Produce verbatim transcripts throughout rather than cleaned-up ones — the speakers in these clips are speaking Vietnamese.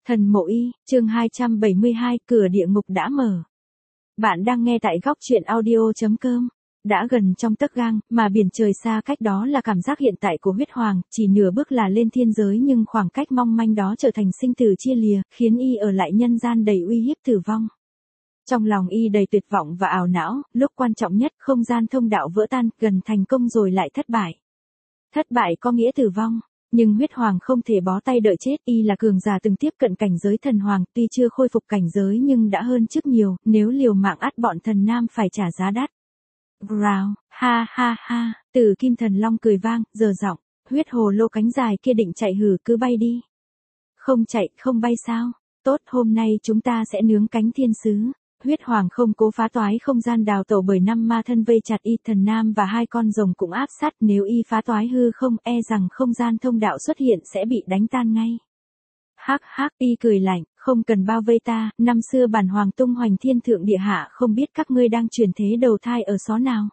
Thần Mộ Y, chương hai trăm bảy mươi hai, cửa địa ngục đã mở. Bạn đang nghe tại góc truyện audio chấm com. Đã gần trong tấc gang, mà biển trời xa cách đó là cảm giác hiện tại của huyết hoàng, chỉ nửa bước là lên thiên giới nhưng khoảng cách mong manh đó trở thành sinh tử chia lìa, khiến y ở lại nhân gian đầy uy hiếp tử vong. Trong lòng y đầy tuyệt vọng và ảo não, lúc quan trọng nhất không gian thông đạo vỡ tan, gần thành công rồi lại thất bại. Thất bại có nghĩa tử vong. Nhưng huyết hoàng không thể bó tay đợi chết, y là cường giả từng tiếp cận cảnh giới thần hoàng, tuy chưa khôi phục cảnh giới nhưng đã hơn trước nhiều, nếu liều mạng ắt bọn thần nam phải trả giá đắt. Growl, ha ha ha, Tử Kim Thần Long cười vang, giờ giọng, huyết hồ lô cánh dài kia định chạy hử cứ bay đi. Không chạy, không bay sao? Tốt, hôm nay chúng ta sẽ nướng cánh thiên sứ. Huyết hoàng không cố phá toái không gian đào tẩu bởi năm ma thân vây chặt y, thần nam và hai con rồng cũng áp sát, nếu y phá toái hư không e rằng không gian thông đạo xuất hiện sẽ bị đánh tan ngay. Hắc hắc, y cười lạnh, không cần bao vây ta, năm xưa bản hoàng tung hoành thiên thượng địa hạ, không biết các ngươi đang chuyển thế đầu thai ở xó nào.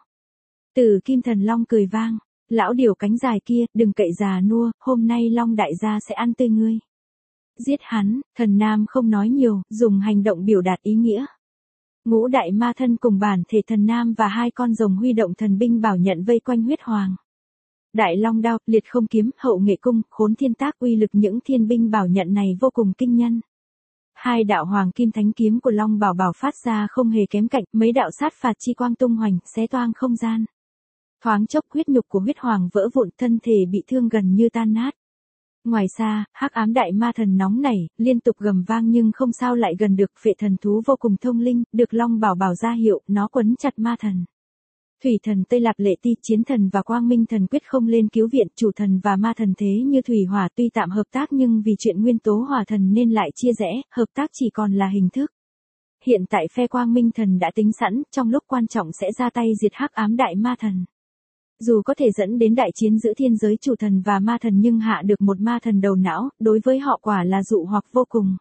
Tử Kim Thần Long cười vang, lão điều cánh dài kia, đừng cậy già nua, hôm nay Long đại gia sẽ ăn tươi ngươi. Giết hắn, thần nam không nói nhiều, dùng hành động biểu đạt ý nghĩa. Ngũ đại ma thân cùng bản thể thần nam và hai con rồng huy động thần binh bảo nhận vây quanh huyết hoàng. Đại long đao, liệt không kiếm, hậu nghệ cung, khốn thiên tác, uy lực những thiên binh bảo nhận này vô cùng kinh nhân. Hai đạo hoàng kim thánh kiếm của long bảo bảo phát ra không hề kém cạnh, mấy đạo sát phạt chi quang tung hoành, xé toang không gian. Thoáng chốc huyết nhục của huyết hoàng vỡ vụn, thân thể bị thương gần như tan nát. Ngoài xa, hắc ám đại ma thần nóng nảy, liên tục gầm vang nhưng không sao lại gần được, phệ thần thú vô cùng thông linh, được long bảo bảo ra hiệu, nó quấn chặt ma thần. Thủy thần Tây Lạp Lệ Ti, chiến thần và quang minh thần quyết không lên cứu viện, chủ thần và ma thần thế như thủy hỏa tuy tạm hợp tác nhưng vì chuyện nguyên tố hỏa thần nên lại chia rẽ, hợp tác chỉ còn là hình thức. Hiện tại phe quang minh thần đã tính sẵn, trong lúc quan trọng sẽ ra tay diệt hắc ám đại ma thần. Dù có thể dẫn đến đại chiến giữa thiên giới chủ thần và ma thần nhưng hạ được một ma thần đầu não, đối với họ quả là dụ hoặc vô cùng.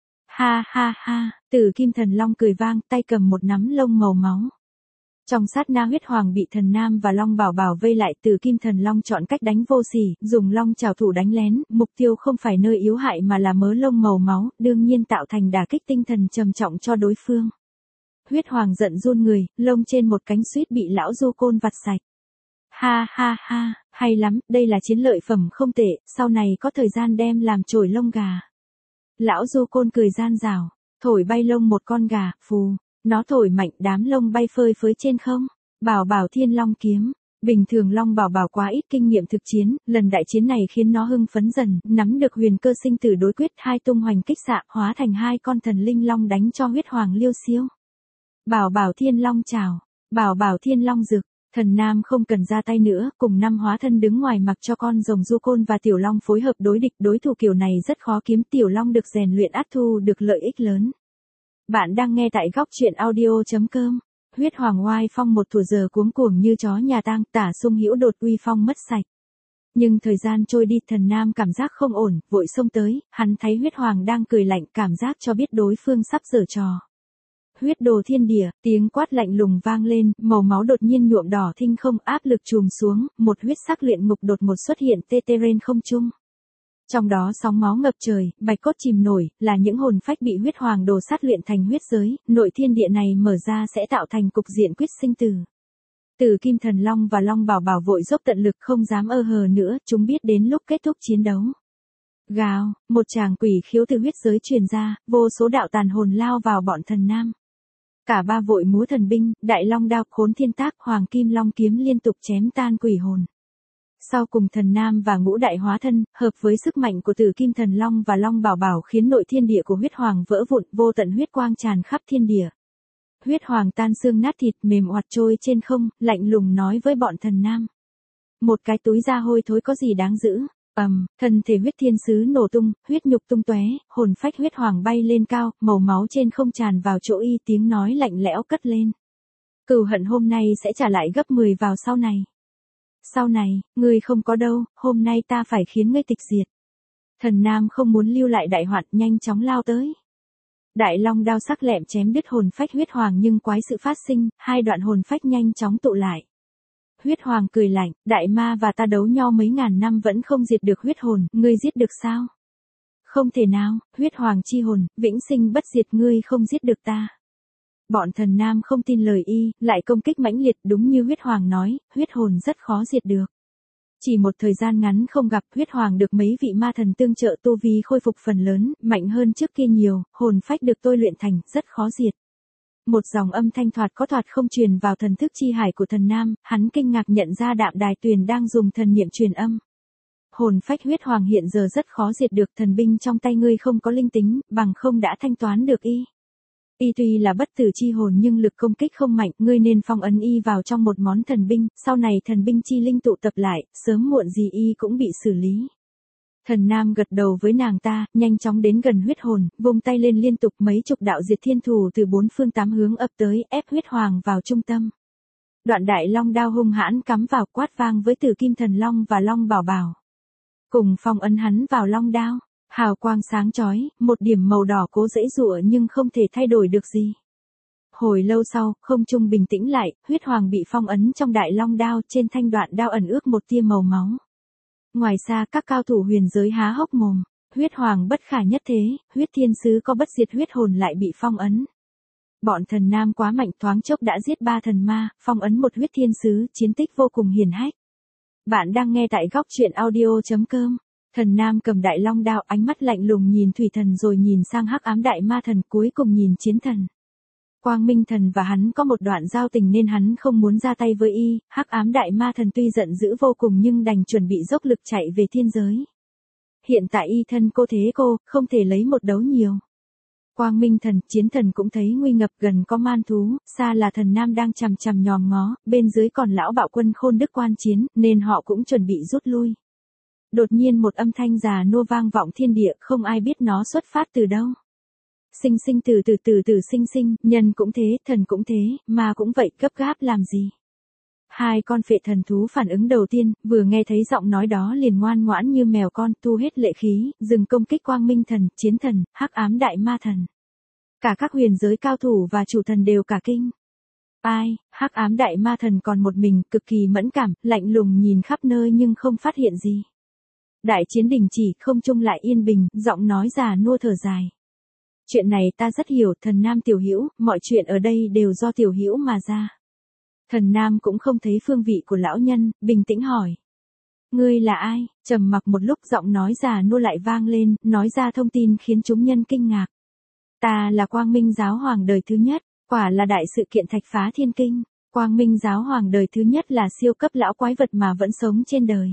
Ha ha ha, Tử Kim Thần Long cười vang, tay cầm một nắm lông màu máu. Trong sát na huyết hoàng bị thần nam và long bảo bảo vây lại, Tử Kim Thần Long chọn cách đánh vô sỉ, dùng long trảo thủ đánh lén, mục tiêu không phải nơi yếu hại mà là mớ lông màu máu, đương nhiên tạo thành đả kích tinh thần trầm trọng cho đối phương. Huyết hoàng giận run người, lông trên một cánh suýt bị lão du côn vặt sạch. Ha ha ha, hay lắm, đây là chiến lợi phẩm không tệ, sau này có thời gian đem làm chổi lông gà. Lão du côn cười gian rào, thổi bay lông một con gà, phù, nó thổi mạnh đám lông bay phơi phới trên không. Bảo bảo thiên long kiếm, bình thường long bảo bảo quá ít kinh nghiệm thực chiến, lần đại chiến này khiến nó hưng phấn dần, nắm được huyền cơ sinh tử đối quyết, hai tung hoành kích xạ, hóa thành hai con thần linh long đánh cho huyết hoàng liêu xiêu. Bảo bảo thiên long chào, bảo bảo thiên long rực. Thần nam không cần ra tay nữa, cùng năm hóa thân đứng ngoài mặc cho con rồng du côn và tiểu long phối hợp đối địch, đối thủ kiểu này rất khó kiếm, tiểu long được rèn luyện ắt thu được lợi ích lớn. Bạn đang nghe tại góc truyện audio chấm com. Huyết hoàng oai phong một thủ giờ cuống cuồng như chó nhà tang, tả sung hữu đột uy phong mất sạch. Nhưng thời gian trôi đi, thần nam cảm giác không ổn, vội xông tới, hắn thấy huyết hoàng đang cười lạnh, cảm giác cho biết đối phương sắp giở trò. Huyết đồ thiên địa, tiếng quát lạnh lùng vang lên, màu máu đột nhiên nhuộm đỏ thinh không, áp lực trùm xuống, một huyết sắc luyện ngục đột một xuất hiện tê tê trên không trung. Trong đó sóng máu ngập trời, bạch cốt chìm nổi, là những hồn phách bị huyết hoàng đồ sát luyện thành huyết giới, nội thiên địa này mở ra sẽ tạo thành cục diện quyết sinh tử. Tử Kim Thần Long và Long Bảo Bảo vội dốc tận lực không dám ơ hờ nữa, chúng biết đến lúc kết thúc chiến đấu. Gào, một tràng quỷ khiếu từ huyết giới truyền ra, vô số đạo tàn hồn lao vào bọn thần nam. Cả ba vội múa thần binh, đại long đao, khốn thiên tác, hoàng kim long kiếm liên tục chém tan quỷ hồn. Sau cùng thần nam và ngũ đại hóa thân, hợp với sức mạnh của Tử Kim Thần Long và Long Bảo Bảo khiến nội thiên địa của huyết hoàng vỡ vụn, vô tận huyết quang tràn khắp thiên địa. Huyết hoàng tan xương nát thịt, mềm oặt trôi trên không, lạnh lùng nói với bọn thần nam. Một cái túi da hôi thối có gì đáng giữ. Ầm, um, thân thể huyết thiên sứ nổ tung, huyết nhục tung tóe, hồn phách huyết hoàng bay lên cao, màu máu trên không tràn vào chỗ y, tiếng nói lạnh lẽo cất lên. Cừu hận hôm nay sẽ trả lại gấp mười vào sau này. Sau này, ngươi không có đâu, hôm nay ta phải khiến ngươi tịch diệt. Thần nam không muốn lưu lại đại hoạn, nhanh chóng lao tới. Đại long đao sắc lẹm chém đứt hồn phách huyết hoàng nhưng quái sự phát sinh, hai đoạn hồn phách nhanh chóng tụ lại. Huyết hoàng cười lạnh, đại ma và ta đấu nhau mấy ngàn năm vẫn không diệt được huyết hồn, ngươi giết được sao? Không thể nào, huyết hoàng chi hồn, vĩnh sinh bất diệt, ngươi không giết được ta. Bọn thần nam không tin lời y, lại công kích mãnh liệt, đúng như huyết hoàng nói, huyết hồn rất khó diệt được. Chỉ một thời gian ngắn không gặp, huyết hoàng được mấy vị ma thần tương trợ, tu vi khôi phục phần lớn, mạnh hơn trước kia nhiều, hồn phách được tôi luyện thành, rất khó diệt. Một dòng âm thanh thoạt có thoạt không truyền vào thần thức chi hải của thần nam, hắn kinh ngạc nhận ra Đạm Đài Tuyền đang dùng thần niệm truyền âm. Hồn phách huyết hoàng hiện giờ rất khó diệt được, thần binh trong tay ngươi không có linh tính, bằng không đã thanh toán được y. Y tuy là bất tử chi hồn nhưng lực công kích không mạnh, ngươi nên phong ấn y vào trong một món thần binh, sau này thần binh chi linh tụ tập lại, sớm muộn gì y cũng bị xử lý. Thần nam gật đầu với nàng ta, nhanh chóng đến gần huyết hồn, vung tay lên liên tục mấy chục đạo diệt thiên thủ từ bốn phương tám hướng ập tới, ép huyết hoàng vào trung tâm. Đoạn đại long đao hung hãn cắm vào, quát vang với Tử Kim Thần Long và Long Bảo Bảo. Cùng phong ấn hắn vào long đao, hào quang sáng chói, một điểm màu đỏ cố giãy giụa nhưng không thể thay đổi được gì. Hồi lâu sau, không trung bình tĩnh lại, huyết hoàng bị phong ấn trong đại long đao, trên thanh đoạn đao ẩn ước một tia màu máu. Ngoài xa các cao thủ huyền giới há hốc mồm, huyết hoàng bất khả nhất thế, huyết thiên sứ có bất diệt huyết hồn lại bị phong ấn. Bọn thần nam quá mạnh, thoáng chốc đã giết ba thần ma, phong ấn một huyết thiên sứ, chiến tích vô cùng hiển hách. Bạn đang nghe tại góc truyện audio chấm com. Thần nam cầm đại long đao, ánh mắt lạnh lùng nhìn thủy thần rồi nhìn sang hắc ám đại ma thần, cuối cùng nhìn chiến thần. Quang Minh thần và hắn có một đoạn giao tình nên hắn không muốn ra tay với y, hắc ám đại ma thần tuy giận dữ vô cùng nhưng đành chuẩn bị dốc lực chạy về thiên giới. Hiện tại y thân cô thế cô, không thể lấy một đấu nhiều. Quang Minh thần, chiến thần cũng thấy nguy ngập, gần có man thú, xa là thần nam đang chằm chằm nhòm ngó, bên dưới còn lão bạo quân Khôn Đức quan chiến, nên họ cũng chuẩn bị rút lui. Đột nhiên một âm thanh già nua vang vọng thiên địa, không ai biết nó xuất phát từ đâu. Sinh sinh từ từ từ từ sinh sinh, nhân cũng thế, thần cũng thế, ma cũng vậy, gấp gáp làm gì. Hai con phệ thần thú phản ứng đầu tiên, vừa nghe thấy giọng nói đó liền ngoan ngoãn như mèo con, tu hết lệ khí, dừng công kích Quang Minh thần, chiến thần, hắc ám đại ma thần. Cả các huyền giới cao thủ và chủ thần đều cả kinh. Ai, hắc ám đại ma thần còn một mình, cực kỳ mẫn cảm, lạnh lùng nhìn khắp nơi nhưng không phát hiện gì. Đại chiến đình chỉ, không trung lại yên bình, giọng nói già nua thở dài. Chuyện này ta rất hiểu, thần nam tiểu hữu, mọi chuyện ở đây đều do tiểu hữu mà ra. Thần nam cũng không thấy phương vị của lão nhân, bình tĩnh hỏi. Ngươi là ai? Trầm mặc một lúc, giọng nói già nua lại vang lên, nói ra thông tin khiến chúng nhân kinh ngạc. Ta là Quang Minh giáo hoàng đời thứ nhất, quả là đại sự kiện thạch phá thiên kinh. Quang Minh giáo hoàng đời thứ nhất là siêu cấp lão quái vật mà vẫn sống trên đời.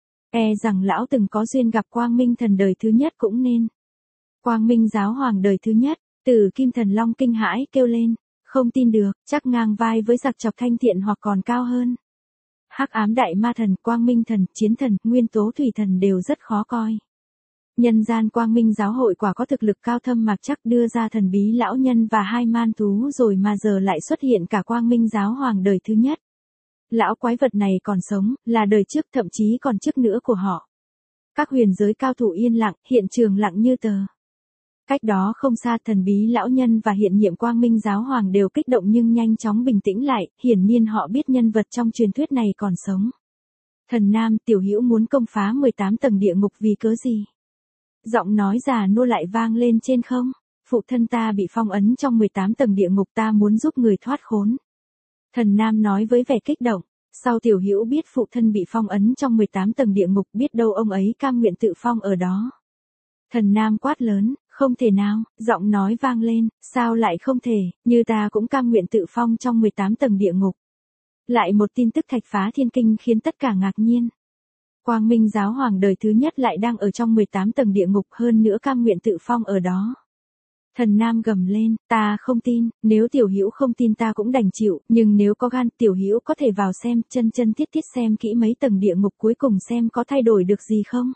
E rằng lão từng có duyên gặp Quang Minh thần đời thứ nhất cũng nên. Quang Minh giáo hoàng đời thứ nhất, Tử Kim Thần Long kinh hãi kêu lên, không tin được, chắc ngang vai với giặc chọc thanh thiện hoặc còn cao hơn. Hắc ám đại ma thần, Quang Minh thần, chiến thần, nguyên tố thủy thần đều rất khó coi. Nhân gian Quang Minh giáo hội quả có thực lực cao thâm mạc chắc, đưa ra thần bí lão nhân và hai man thú rồi mà giờ lại xuất hiện cả Quang Minh giáo hoàng đời thứ nhất. Lão quái vật này còn sống, là đời trước, thậm chí còn trước nữa của họ. Các huyền giới cao thủ yên lặng, hiện trường lặng như tờ. Cách đó không xa, thần bí lão nhân và hiện nhiệm Quang Minh giáo hoàng đều kích động nhưng nhanh chóng bình tĩnh lại, hiển nhiên họ biết nhân vật trong truyền thuyết này còn sống. Thần nam, tiểu hữu muốn công phá mười tám tầng địa ngục vì cớ gì? Giọng nói già nua lại vang lên trên không. Phụ thân ta bị phong ấn trong mười tám tầng địa ngục, ta muốn giúp người thoát khốn. Thần nam nói với vẻ kích động. Sau tiểu hữu biết phụ thân bị phong ấn trong mười tám tầng địa ngục, biết đâu ông ấy cam nguyện tự phong ở đó. Thần nam quát lớn, không thể nào, giọng nói vang lên, sao lại không thể, như ta cũng cam nguyện tự phong trong mười tám tầng địa ngục. Lại một tin tức thạch phá thiên kinh khiến tất cả ngạc nhiên. Quang Minh giáo hoàng đời thứ nhất lại đang ở trong mười tám tầng địa ngục, hơn nữa cam nguyện tự phong ở đó. Thần nam gầm lên, ta không tin, nếu tiểu hữu không tin ta cũng đành chịu, nhưng nếu có gan, tiểu hữu có thể vào xem, chân chân thiết thiết xem kỹ mấy tầng địa ngục cuối cùng xem có thay đổi được gì không.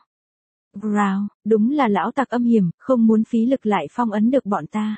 Wow, đúng là lão tặc âm hiểm, không muốn phí lực lại phong ấn được bọn ta.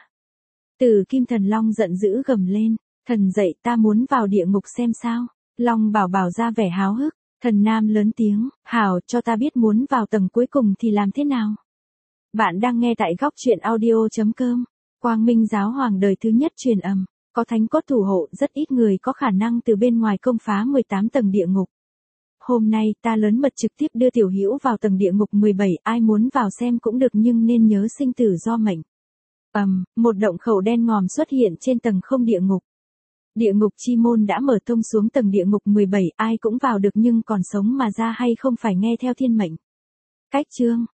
Tử Kim Thần Long giận dữ gầm lên, thần dậy, ta muốn vào địa ngục xem sao. Long Bảo Bảo ra vẻ háo hức, thần nam lớn tiếng, hảo, cho ta biết muốn vào tầng cuối cùng thì làm thế nào. Bạn đang nghe tại góc truyện audio chấm com. Quang Minh giáo hoàng đời thứ nhất truyền âm, có thánh cốt thủ hộ, rất ít người có khả năng từ bên ngoài công phá mười tám tầng địa ngục. hôm nay ta lớn mật trực tiếp đưa Tiểu Hữu vào tầng địa ngục mười bảy, ai muốn vào xem cũng được nhưng nên nhớ sinh tử do mệnh. Ầm, um, một động khẩu đen ngòm xuất hiện trên tầng không địa ngục. Địa ngục chi môn đã mở thông xuống tầng địa ngục mười bảy, ai cũng vào được nhưng còn sống mà ra hay không phải nghe theo thiên mệnh. Cách chương